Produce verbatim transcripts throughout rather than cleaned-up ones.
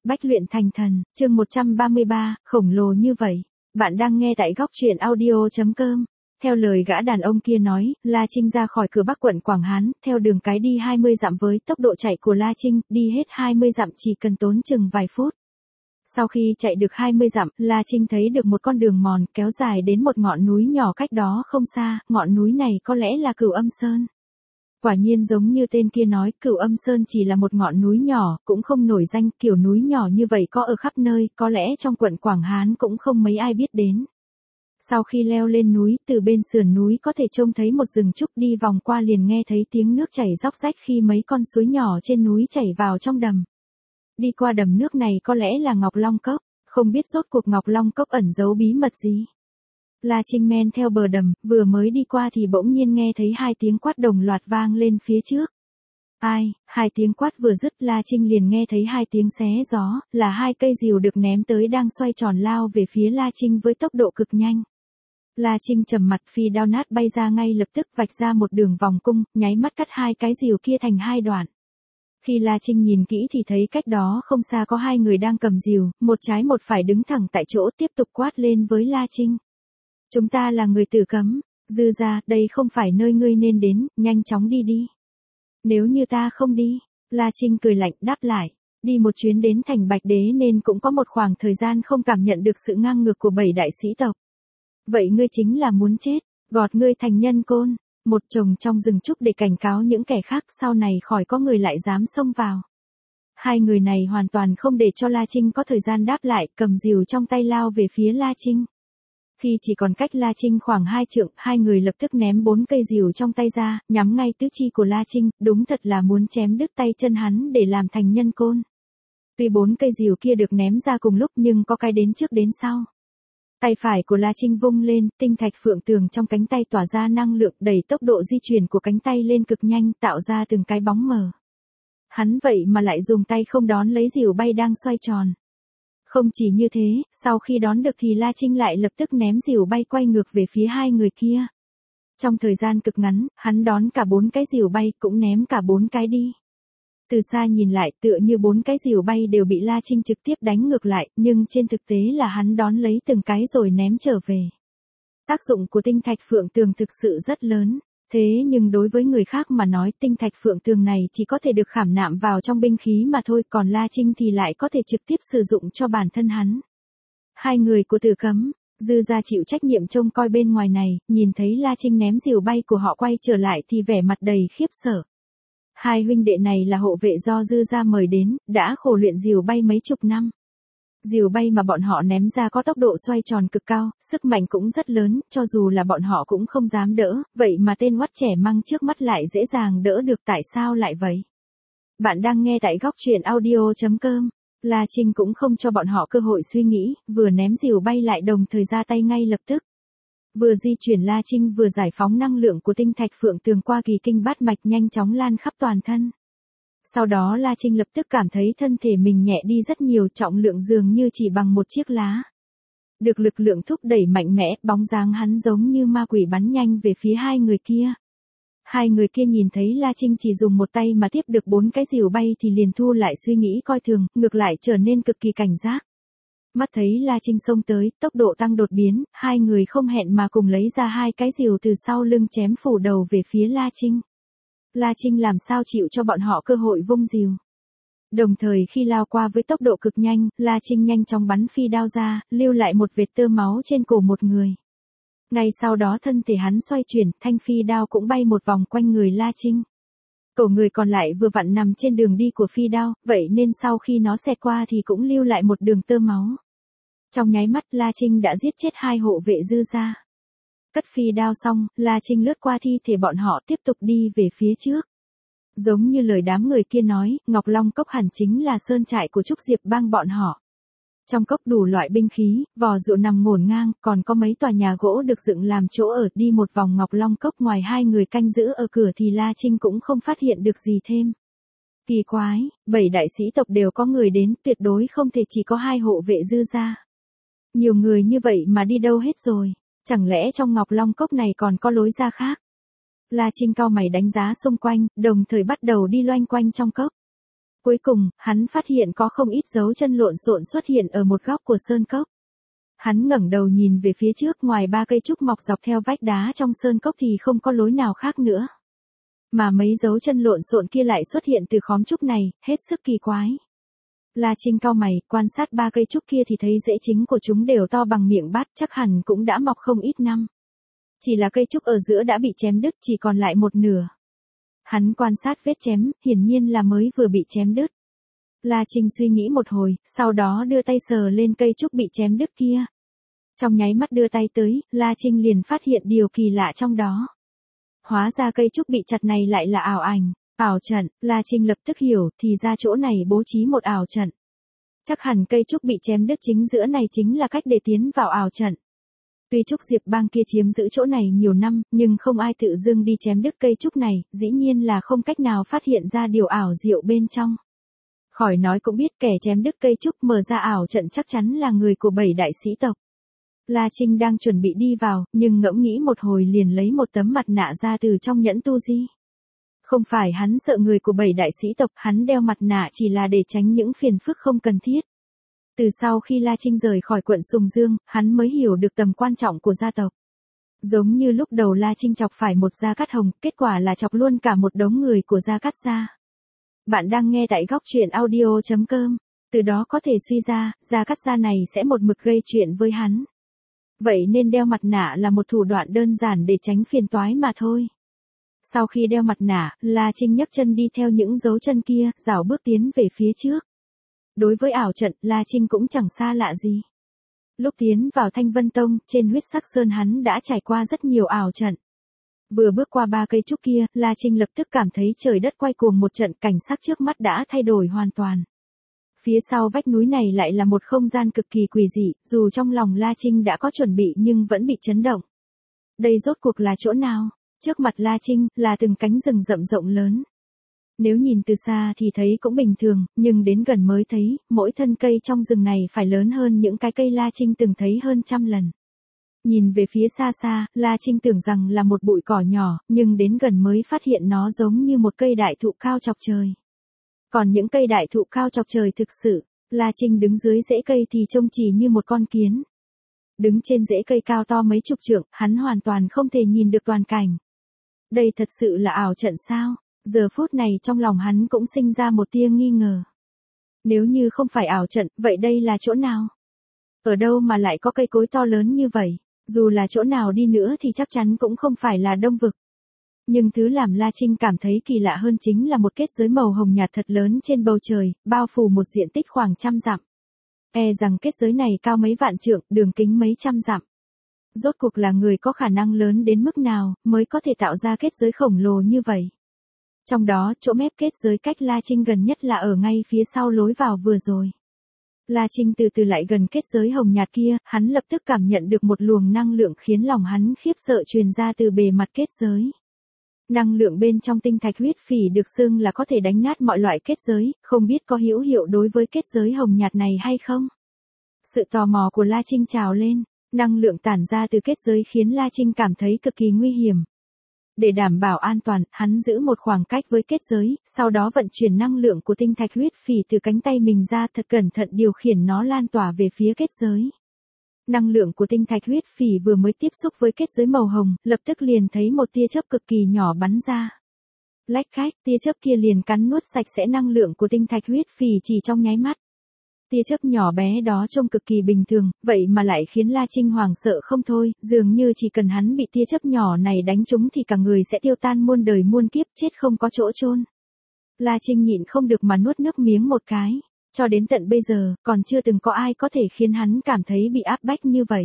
Bách luyện thành thần, chương một trăm ba mươi ba, khổng lồ như vậy. Bạn đang nghe tại góc truyện audio chấm com. Theo lời gã đàn ông kia nói, La Trinh ra khỏi cửa Bắc quận Quảng Hán, theo đường cái đi hai mươi dặm với tốc độ chạy của La Trinh, đi hết hai mươi dặm chỉ cần tốn chừng vài phút. Sau khi chạy được hai mươi dặm, La Trinh thấy được một con đường mòn kéo dài đến một ngọn núi nhỏ cách đó không xa, ngọn núi này có lẽ là Cửu Âm Sơn. Quả nhiên giống như tên kia nói, Cửu Âm Sơn chỉ là một ngọn núi nhỏ, cũng không nổi danh, kiểu núi nhỏ như vậy có ở khắp nơi, có lẽ trong quận Quảng Hán cũng không mấy ai biết đến. Sau khi leo lên núi, từ bên sườn núi có thể trông thấy một rừng trúc, đi vòng qua liền nghe thấy tiếng nước chảy róc rách khi mấy con suối nhỏ trên núi chảy vào trong đầm. Đi qua đầm nước này có lẽ là Ngọc Long Cốc, không biết rốt cuộc Ngọc Long Cốc ẩn giấu bí mật gì. La Trinh men theo bờ đầm, vừa mới đi qua thì bỗng nhiên nghe thấy hai tiếng quát đồng loạt vang lên phía trước. Ai, hai tiếng quát vừa dứt La Trinh liền nghe thấy hai tiếng xé gió, là hai cây rìu được ném tới đang xoay tròn lao về phía La Trinh với tốc độ cực nhanh. La Trinh trầm mặt, phi đao nát bay ra ngay lập tức vạch ra một đường vòng cung, nháy mắt cắt hai cái rìu kia thành hai đoạn. Khi La Trinh nhìn kỹ thì thấy cách đó không xa có hai người đang cầm rìu, một trái một phải đứng thẳng tại chỗ tiếp tục quát lên với La Trinh. Chúng ta là người Tử Cấm, Dư gia, đây không phải nơi ngươi nên đến, nhanh chóng đi đi. Nếu như ta không đi, La Trinh cười lạnh đáp lại, đi một chuyến đến thành Bạch Đế nên cũng có một khoảng thời gian không cảm nhận được sự ngang ngược của bảy đại sĩ tộc. Vậy ngươi chính là muốn chết, gọt ngươi thành nhân côn, một chồng trong rừng trúc để cảnh cáo những kẻ khác sau này khỏi có người lại dám xông vào. Hai người này hoàn toàn không để cho La Trinh có thời gian đáp lại, cầm rìu trong tay lao về phía La Trinh. Khi chỉ còn cách La Trinh khoảng hai trượng, hai người lập tức ném bốn cây rìu trong tay ra, nhắm ngay tứ chi của La Trinh, đúng thật là muốn chém đứt tay chân hắn để làm thành nhân côn. Tuy bốn cây rìu kia được ném ra cùng lúc nhưng có cái đến trước đến sau. Tay phải của La Trinh vung lên, tinh thạch phượng tường trong cánh tay tỏa ra năng lượng, đẩy tốc độ di chuyển của cánh tay lên cực nhanh, tạo ra từng cái bóng mờ. Hắn vậy mà lại dùng tay không đón lấy rìu bay đang xoay tròn. Không chỉ như thế, sau khi đón được thì La Trinh lại lập tức ném rìu bay quay ngược về phía hai người kia. Trong thời gian cực ngắn, hắn đón cả bốn cái rìu bay, cũng ném cả bốn cái đi. Từ xa nhìn lại tựa như bốn cái rìu bay đều bị La Trinh trực tiếp đánh ngược lại, nhưng trên thực tế là hắn đón lấy từng cái rồi ném trở về. Tác dụng của tinh thạch phượng tường thực sự rất lớn, thế nhưng đối với người khác mà nói tinh thạch phượng tường này chỉ có thể được khảm nạm vào trong binh khí mà thôi, còn La Trinh thì lại có thể trực tiếp sử dụng cho bản thân hắn. Hai người của Tử Cấm, Dư gia chịu trách nhiệm trông coi bên ngoài này, nhìn thấy La Trinh ném rìu bay của họ quay trở lại thì vẻ mặt đầy khiếp sợ. Hai huynh đệ này là hộ vệ do Dư gia mời đến, đã khổ luyện rìu bay mấy chục năm. Rìu bay mà bọn họ ném ra có tốc độ xoay tròn cực cao, sức mạnh cũng rất lớn, cho dù là bọn họ cũng không dám đỡ, vậy mà tên oắt trẻ măng trước mắt lại dễ dàng đỡ được, tại sao lại vậy? Bạn đang nghe tại góc truyện audio chấm com. La Trinh cũng không cho bọn họ cơ hội suy nghĩ, vừa ném rìu bay lại đồng thời ra tay ngay lập tức. Vừa di chuyển La Trinh vừa giải phóng năng lượng của tinh thạch phượng tường qua kỳ kinh bát mạch nhanh chóng lan khắp toàn thân. Sau đó La Trinh lập tức cảm thấy thân thể mình nhẹ đi rất nhiều, trọng lượng dường như chỉ bằng một chiếc lá. Được lực lượng thúc đẩy mạnh mẽ, bóng dáng hắn giống như ma quỷ bắn nhanh về phía hai người kia. Hai người kia nhìn thấy La Trinh chỉ dùng một tay mà tiếp được bốn cái rìu bay thì liền thu lại suy nghĩ coi thường, ngược lại trở nên cực kỳ cảnh giác. Mắt thấy La Trinh xông tới, tốc độ tăng đột biến, hai người không hẹn mà cùng lấy ra hai cái rìu từ sau lưng chém phủ đầu về phía La Trinh. La Trinh làm sao chịu cho bọn họ cơ hội vung rìu. Đồng thời khi lao qua với tốc độ cực nhanh, La Trinh nhanh chóng bắn phi đao ra, lưu lại một vệt tơ máu trên cổ một người. Ngay sau đó thân thể hắn xoay chuyển, thanh phi đao cũng bay một vòng quanh người La Trinh. Cổ người còn lại vừa vặn nằm trên đường đi của phi đao, vậy nên sau khi nó xẹt qua thì cũng lưu lại một đường tơ máu. Trong nháy mắt La Trinh đã giết chết hai hộ vệ Dư gia. Cất phi đao xong, La Trinh lướt qua thi thể bọn họ tiếp tục đi về phía trước. Giống như lời đám người kia nói, Ngọc Long Cốc hẳn chính là sơn trại của Trúc Diệp bang bọn họ. Trong cốc đủ loại binh khí, vò rượu nằm ngổn ngang, còn có mấy tòa nhà gỗ được dựng làm chỗ ở. Đi một vòng Ngọc Long Cốc, ngoài hai người canh giữ ở cửa thì La Trinh cũng không phát hiện được gì thêm. Kỳ quái, bảy đại sĩ tộc đều có người đến, tuyệt đối không thể chỉ có hai hộ vệ Dư gia. Nhiều người như vậy mà đi đâu hết rồi, chẳng lẽ trong Ngọc Long Cốc này còn có lối ra khác? La Trinh cau mày đánh giá xung quanh, đồng thời bắt đầu đi loanh quanh trong cốc. Cuối cùng, hắn phát hiện có không ít dấu chân lộn xộn xuất hiện ở một góc của sơn cốc. Hắn ngẩng đầu nhìn về phía trước, ngoài ba cây trúc mọc dọc theo vách đá trong sơn cốc thì không có lối nào khác nữa. Mà mấy dấu chân lộn xộn kia lại xuất hiện từ khóm trúc này, hết sức kỳ quái. La Trinh cau mày, quan sát ba cây trúc kia thì thấy rễ chính của chúng đều to bằng miệng bát, chắc hẳn cũng đã mọc không ít năm. Chỉ là cây trúc ở giữa đã bị chém đứt, chỉ còn lại một nửa. Hắn quan sát vết chém, hiển nhiên là mới vừa bị chém đứt. La Trinh suy nghĩ một hồi, sau đó đưa tay sờ lên cây trúc bị chém đứt kia. Trong nháy mắt đưa tay tới, La Trinh liền phát hiện điều kỳ lạ trong đó. Hóa ra cây trúc bị chặt này lại là ảo ảnh, ảo trận. La Trinh lập tức hiểu, thì ra chỗ này bố trí một ảo trận. Chắc hẳn cây trúc bị chém đứt chính giữa này chính là cách để tiến vào ảo trận. Tuy trúc diệp bang kia chiếm giữ chỗ này nhiều năm, nhưng không ai tự dưng đi chém đứt cây trúc này, dĩ nhiên là không cách nào phát hiện ra điều ảo diệu bên trong. Khỏi nói cũng biết kẻ chém đứt cây trúc mở ra ảo trận chắc chắn là người của bảy đại sĩ tộc. La Trinh đang chuẩn bị đi vào, nhưng ngẫm nghĩ một hồi liền lấy một tấm mặt nạ ra từ trong nhẫn tu di. Không phải hắn sợ người của bảy đại sĩ tộc, hắn đeo mặt nạ chỉ là để tránh những phiền phức không cần thiết. Từ sau khi La Trinh rời khỏi quận Sùng Dương, hắn mới hiểu được tầm quan trọng của gia tộc. Giống như lúc đầu La Trinh chọc phải một Gia Cát Hồng, kết quả là chọc luôn cả một đống người của Gia Cát gia. Bạn đang nghe tại góc truyện audio chấm com, từ đó có thể suy ra, Gia Cát gia này sẽ một mực gây chuyện với hắn. Vậy nên đeo mặt nạ là một thủ đoạn đơn giản để tránh phiền toái mà thôi. Sau khi đeo mặt nạ, La Trinh nhấc chân đi theo những dấu chân kia, rảo bước tiến về phía trước. Đối với ảo trận, La Trinh cũng chẳng xa lạ gì. Lúc tiến vào Thanh Vân Tông, trên huyết sắc sơn hắn đã trải qua rất nhiều ảo trận. Vừa bước qua ba cây trúc kia, La Trinh lập tức cảm thấy trời đất quay cuồng một trận, cảnh sắc trước mắt đã thay đổi hoàn toàn. Phía sau vách núi này lại là một không gian cực kỳ quỷ dị, dù trong lòng La Trinh đã có chuẩn bị nhưng vẫn bị chấn động. Đây rốt cuộc là chỗ nào? Trước mặt La Trinh, là từng cánh rừng rậm rộng lớn. Nếu nhìn từ xa thì thấy cũng bình thường, nhưng đến gần mới thấy, mỗi thân cây trong rừng này phải lớn hơn những cái cây La Trinh từng thấy hơn trăm lần. Nhìn về phía xa xa, La Trinh tưởng rằng là một bụi cỏ nhỏ, nhưng đến gần mới phát hiện nó giống như một cây đại thụ cao chọc trời. Còn những cây đại thụ cao chọc trời thực sự, La Trinh đứng dưới rễ cây thì trông chỉ như một con kiến. Đứng trên rễ cây cao to mấy chục trượng, hắn hoàn toàn không thể nhìn được toàn cảnh. Đây thật sự là ảo trận sao? Giờ phút này trong lòng hắn cũng sinh ra một tia nghi ngờ. Nếu như không phải ảo trận, vậy đây là chỗ nào? Ở đâu mà lại có cây cối to lớn như vậy? Dù là chỗ nào đi nữa thì chắc chắn cũng không phải là Đông Vực. Nhưng thứ làm La Trinh cảm thấy kỳ lạ hơn chính là một kết giới màu hồng nhạt thật lớn trên bầu trời, bao phủ một diện tích khoảng trăm dặm. E rằng kết giới này cao mấy vạn trượng, đường kính mấy trăm dặm. Rốt cuộc là người có khả năng lớn đến mức nào, mới có thể tạo ra kết giới khổng lồ như vậy. Trong đó, chỗ mép kết giới cách La Trinh gần nhất là ở ngay phía sau lối vào vừa rồi. La Trinh từ từ lại gần kết giới hồng nhạt kia, hắn lập tức cảm nhận được một luồng năng lượng khiến lòng hắn khiếp sợ truyền ra từ bề mặt kết giới. Năng lượng bên trong tinh thạch huyết phỉ được xưng là có thể đánh nát mọi loại kết giới, không biết có hữu hiệu đối với kết giới hồng nhạt này hay không? Sự tò mò của La Trinh trào lên, năng lượng tản ra từ kết giới khiến La Trinh cảm thấy cực kỳ nguy hiểm. Để đảm bảo an toàn, hắn giữ một khoảng cách với kết giới, sau đó vận chuyển năng lượng của tinh thạch huyết phỉ từ cánh tay mình ra thật cẩn thận điều khiển nó lan tỏa về phía kết giới. Năng lượng của tinh thạch huyết phỉ vừa mới tiếp xúc với kết giới màu hồng, lập tức liền thấy một tia chớp cực kỳ nhỏ bắn ra. Lách cách, tia chớp kia liền cắn nuốt sạch sẽ năng lượng của tinh thạch huyết phỉ chỉ trong nháy mắt. Tia chớp nhỏ bé đó trông cực kỳ bình thường, vậy mà lại khiến La Trinh hoảng sợ không thôi, dường như chỉ cần hắn bị tia chớp nhỏ này đánh trúng thì cả người sẽ tiêu tan muôn đời muôn kiếp, chết không có chỗ chôn. La Trinh nhịn không được mà nuốt nước miếng một cái. Cho đến tận bây giờ, còn chưa từng có ai có thể khiến hắn cảm thấy bị áp bách như vậy.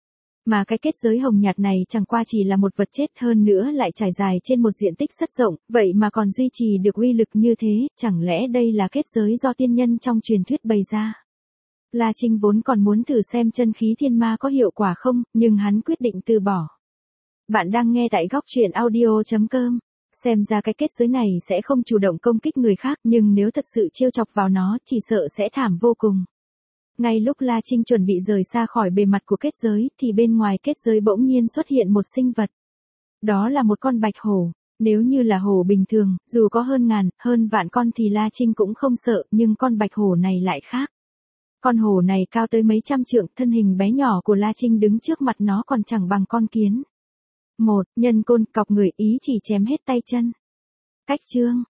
Mà cái kết giới hồng nhạt này chẳng qua chỉ là một vật chết, hơn nữa lại trải dài trên một diện tích rất rộng, vậy mà còn duy trì được uy lực như thế, chẳng lẽ đây là kết giới do tiên nhân trong truyền thuyết bày ra? La Trinh vốn còn muốn thử xem chân khí thiên ma có hiệu quả không, nhưng hắn quyết định từ bỏ. Bạn đang nghe tại góc truyện audio chấm com. Xem ra cái kết giới này sẽ không chủ động công kích người khác, nhưng nếu thật sự trêu chọc vào nó, chỉ sợ sẽ thảm vô cùng. Ngay lúc La Trinh chuẩn bị rời xa khỏi bề mặt của kết giới, thì bên ngoài kết giới bỗng nhiên xuất hiện một sinh vật. Đó là một con bạch hổ. Nếu như là hổ bình thường, dù có hơn ngàn, hơn vạn con thì La Trinh cũng không sợ, nhưng con bạch hổ này lại khác. Con hổ này cao tới mấy trăm trượng, thân hình bé nhỏ của La Trinh đứng trước mặt nó còn chẳng bằng con kiến. Một, nhân côn, cọc người, ý chỉ chém hết tay chân. Cách chương.